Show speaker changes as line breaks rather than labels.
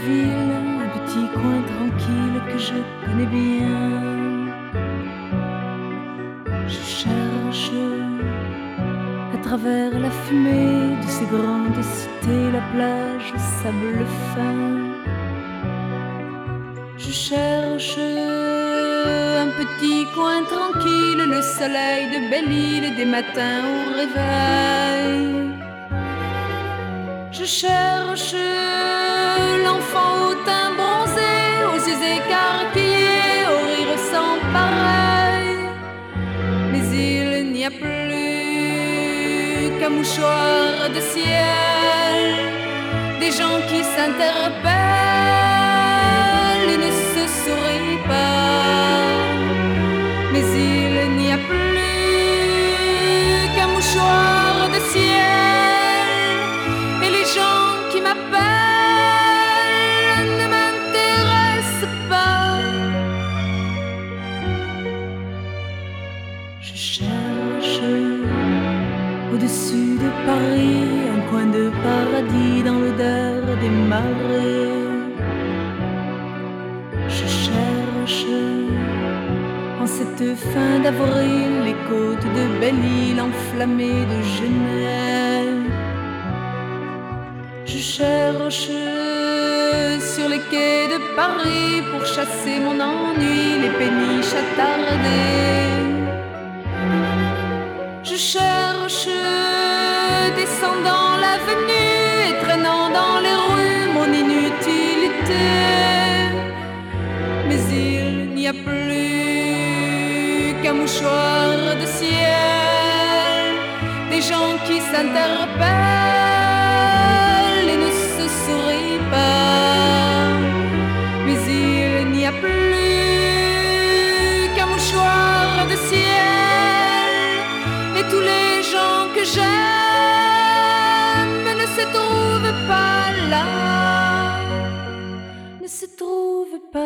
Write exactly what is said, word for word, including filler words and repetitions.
ville, un petit coin tranquille que je connais bien. Je cherche à travers la fumée de ces grandes cités, la plage au sable fin. Je cherche un petit coin tranquille, le soleil de Belle-Île des matins au réveil. Je cherche l'enfant au teint bronzé, aux yeux écarquillés, au rire sans pareil. Mais il n'y a plus qu'un mouchoir de ciel, des gens qui s'interpellent et ne se sourient pas. Mais il n'y a plus qu'un mouchoir de ciel, et les gens qui m'appellent ne m'intéressent pas. Je cherche au-dessus de Paris un coin de paradis dans l'odeur des marais. Je cherche en cette fin d'avril les côtes de Belle-Île enflammées de Genève. Je cherche sur les quais de Paris pour chasser mon ennui, les péniches attardées. Je cherche descendant l'avenue et traînant dans les rues mon inutilité. Mais il n'y a plus qu'un mouchoir de ciel, des gens qui s'interpellent et ne se sourient pas. Mais il n'y a plus qu'un mouchoir de ciel, et tous les gens que j'aime ne se trouvent pas là, ne se trouvent pas